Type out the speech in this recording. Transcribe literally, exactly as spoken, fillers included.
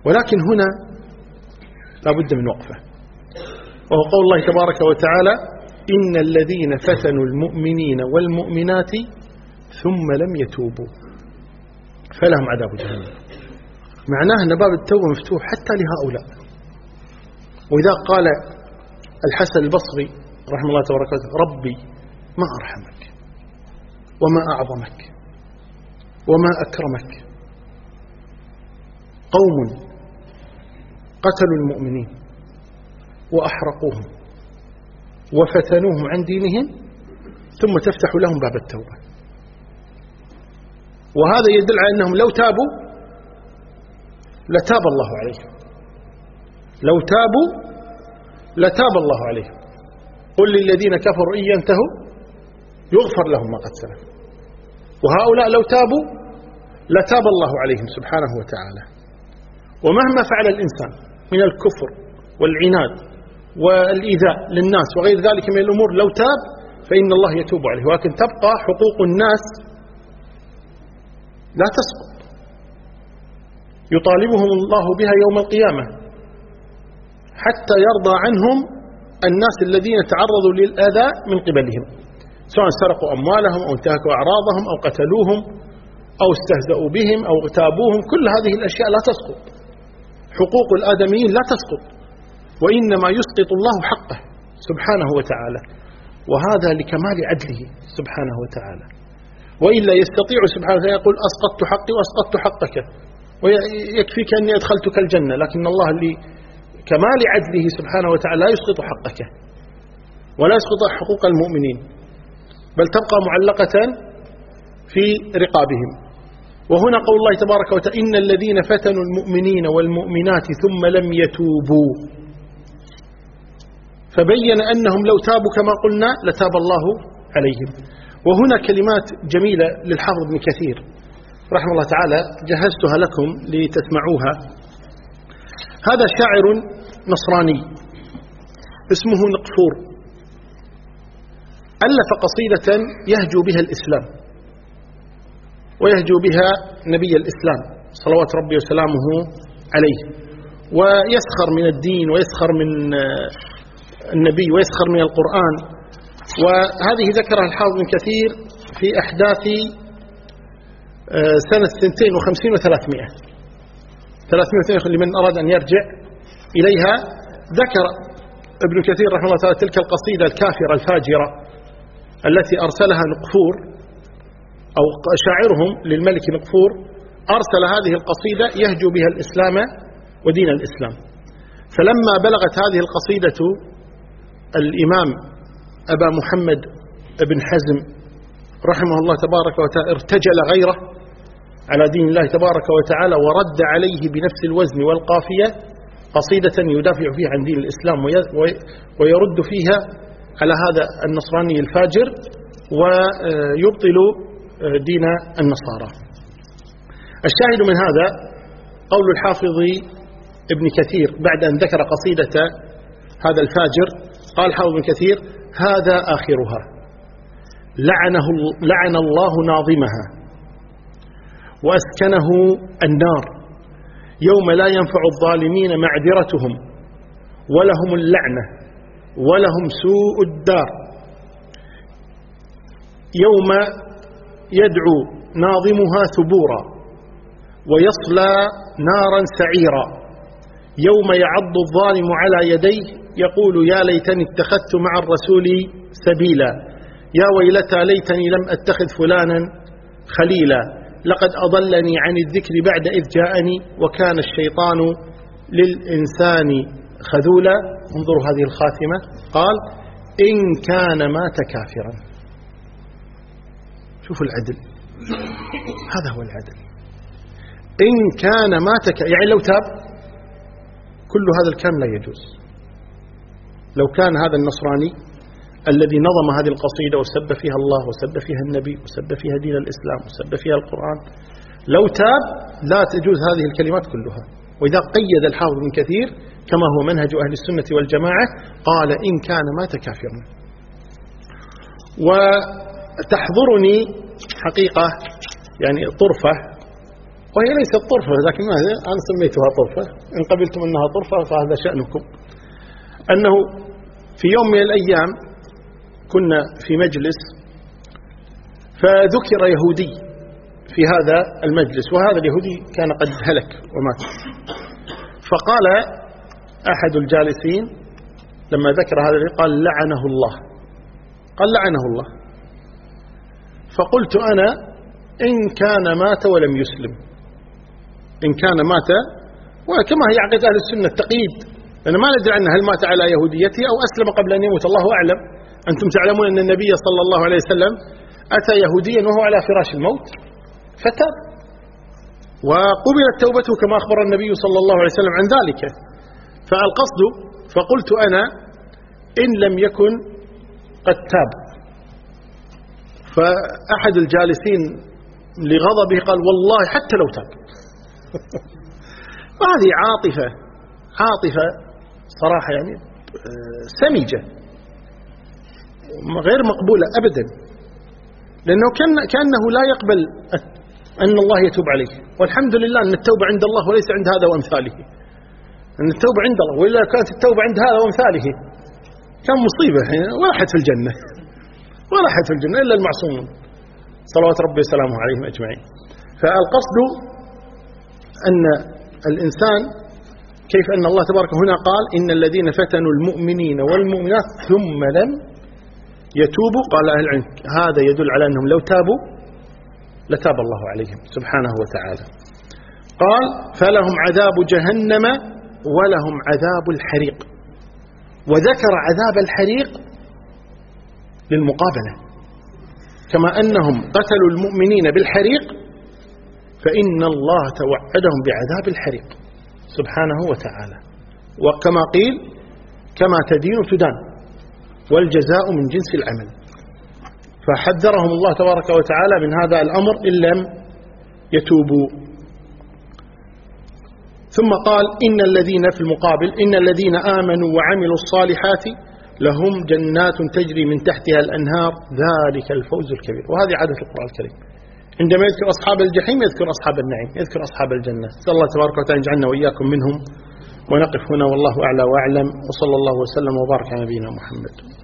ولكن هنا لا بد من وقفة، وهو قول الله تبارك وتعالى: إن الذين فتنوا المؤمنين والمؤمنات ثم لم يتوبوا فلهم عذاب جهنم. معناه أن باب التوبة مفتوح حتى لهؤلاء. وإذا قال الحسن البصري رحمه الله تبارك وتعالى: ربي ما أرحمك وما أعظمك وما أكرمك، قوم قتلوا المؤمنين وأحرقوهم وفتنوهم عن دينهم ثم تفتح لهم باب التوبة. وهذا يدل على أنهم لو تابوا لتاب الله عليهم، لو تابوا لتاب الله عليهم. قل للذين كفروا إن ينتهوا يغفر لهم ما قد سلف. وهؤلاء لو تابوا لتاب الله عليهم سبحانه وتعالى. ومهما فعل الإنسان من الكفر والعناد والإيذاء للناس وغير ذلك من الأمور، لو تاب فإن الله يتوب عليه. ولكن تبقى حقوق الناس لا تسقط، يطالبهم الله بها يوم القيامة حتى يرضى عنهم الناس الذين تعرضوا للأذى من قبلهم، سواء سرقوا أموالهم أو انتهكوا أعراضهم أو قتلوهم أو استهزأوا بهم أو اغتابوهم. كل هذه الأشياء لا تسقط، حقوق الآدميين لا تسقط، وإنما يسقط الله حقه سبحانه وتعالى، وهذا لكمال عدله سبحانه وتعالى. وإلا يستطيع سبحانه وتعالى يقول: أسقطت حقي وأسقطت حقك ويكفيك أني أدخلتك الجنة. لكن الله لكمال عدله سبحانه وتعالى لا يسقط حقك ولا يسقط حقوق المؤمنين، بل تبقى معلقة في رقابهم. وهنا قول الله تبارك وتعالى: إن الذين فتنوا المؤمنين والمؤمنات ثم لم يتوبوا، فبين أنهم لو تابوا كما قلنا لتاب الله عليهم. وهنا كلمات جميلة للحافظ ابن كثير رحمه الله تعالى جهزتها لكم لتسمعوها. هذا شاعر نصراني اسمه نقفور، ألف قصيدة يهجو بها الإسلام ويهجو بها نبي الإسلام صلوات ربي وسلامه عليه، ويسخر من الدين ويسخر من النبي ويسخر من القرآن. وهذه ذكرها الحافظ ابن كثير في أحداث سنة اثنتين وخمسين وثلاثمائة ثلاثمائة لمن أراد أن يرجع إليها. ذكر ابن كثير رحمه الله تعالى تلك القصيدة الكافرة الفاجرة التي أرسلها نقفور أو شاعرهم للملك نقفور، أرسل هذه القصيدة يهجو بها الإسلام ودين الإسلام. فلما بلغت هذه القصيدة الإمام أبا محمد بن حزم رحمه الله تبارك وتعالى، ارتجل غيره على دين الله تبارك وتعالى ورد عليه بنفس الوزن والقافية قصيدة يدافع فيها عن دين الإسلام ويرد فيها على هذا النصراني الفاجر ويبطل دين النصارى. الشاهد من هذا قول الحافظ ابن كثير بعد أن ذكر قصيدة هذا الفاجر، قال حافظ ابن كثير: هذا آخرها، لعنه لعن الله ناظمها وأسكنه النار يوم لا ينفع الظالمين معذرتهم ولهم اللعنة ولهم سوء الدار، يوم يدعو ناظمها ثبورا ويصلى نارا سعيرا، يوم يعض الظالم على يديه يقول: يا ليتني اتخذت مع الرسول سبيلا، يا ويلتى ليتني لم أتخذ فلانا خليلا، لقد أضلني عن الذكر بعد إذ جاءني وكان الشيطان للإنسان خذولا. انظروا هذه الخاتمة، قال: إن كان مات كافرا. شوفوا العدل، هذا هو العدل. إن كان مات ك... يعني لو تاب كل هذا الكلام لا يجوز. لو كان هذا النصراني الذي نظم هذه القصيدة وسب فيها الله وسب فيها النبي وسب فيها دين الإسلام وسب فيها القرآن، لو تاب لا تجوز هذه الكلمات كلها. وإذا قيد الحافظ ابن كثير كما هو منهج أهل السنة والجماعة قال: إن كان مات كافرا. وتحضرني حقيقة يعني طرفة وهي ليست طرفة، لكن أنا سميتها طرفة، إن قبلتم أنها طرفة فهذا شأنكم. أنه في يوم من الأيام كنا في مجلس فذكر يهودي في هذا المجلس، وهذا اليهودي كان قد هلك ومات. فقال أحد الجالسين لما ذكر هذا قال لعنه الله، قال لعنه الله. فقلت أنا إن كان مات ولم يسلم، إن كان مات، وكما هي عقيدة أهل السنة التقييد، لأن ما ندري عنه هل مات على يهوديته أو أسلم قبل أن يموت، الله أعلم. أنتم تعلمون أن النبي صلى الله عليه وسلم أتى يهوديا وهو على فراش الموت فتاب، وقبلت توبته كما أخبر النبي صلى الله عليه وسلم عن ذلك. فالقصد، فقلت أنا إن لم يكن قد تاب. فأحد الجالسين لغضبه قال والله حتى لو تاب. وهذه عاطفة عاطفة صراحة يعني سمجة غير مقبولة أبدا، لأنه كان كأنه لا يقبل أن الله يتوب عليه. والحمد لله أن التوبة عند الله وليس عند هذا وأمثاله، أن التوبة عند الله، وإلا كانت التوبة عند هذا وأمثاله كان مصيبة، ولا حد في الجنة، ولا حد في الجنة إلا المعصومون صلوات ربي وسلامه عليهم أجمعين. فالقصد أن الإنسان كيف أن الله تبارك هنا قال إن الذين فتنوا المؤمنين والمؤمنات ثم لم يتوبوا، قال أهل العلم هذا يدل على أنهم لو تابوا لتاب الله عليهم سبحانه وتعالى. قال فلهم عذاب جهنم ولهم عذاب الحريق، وذكر عذاب الحريق للمقابلة، كما أنهم قتلوا المؤمنين بالحريق فإن الله توعدهم بعذاب الحريق سبحانه وتعالى. وكما قيل كما تدين تدان والجزاء من جنس العمل. فحذرهم الله تبارك وتعالى من هذا الأمر إن لم يتوبوا. ثم قال إن الذين في المقابل إن الذين آمنوا وعملوا الصالحات لهم جنات تجري من تحتها الأنهار ذلك الفوز الكبير. وهذه عادة القرآن الكريم، عندما يذكر أصحاب الجحيم يذكر أصحاب النعيم، يذكر أصحاب الجنة. نسأل الله تبارك وتعالى يجعلنا وإياكم منهم. ونقف هنا والله أعلى وأعلم، وصلى الله وسلم وبارك على نبينا محمد.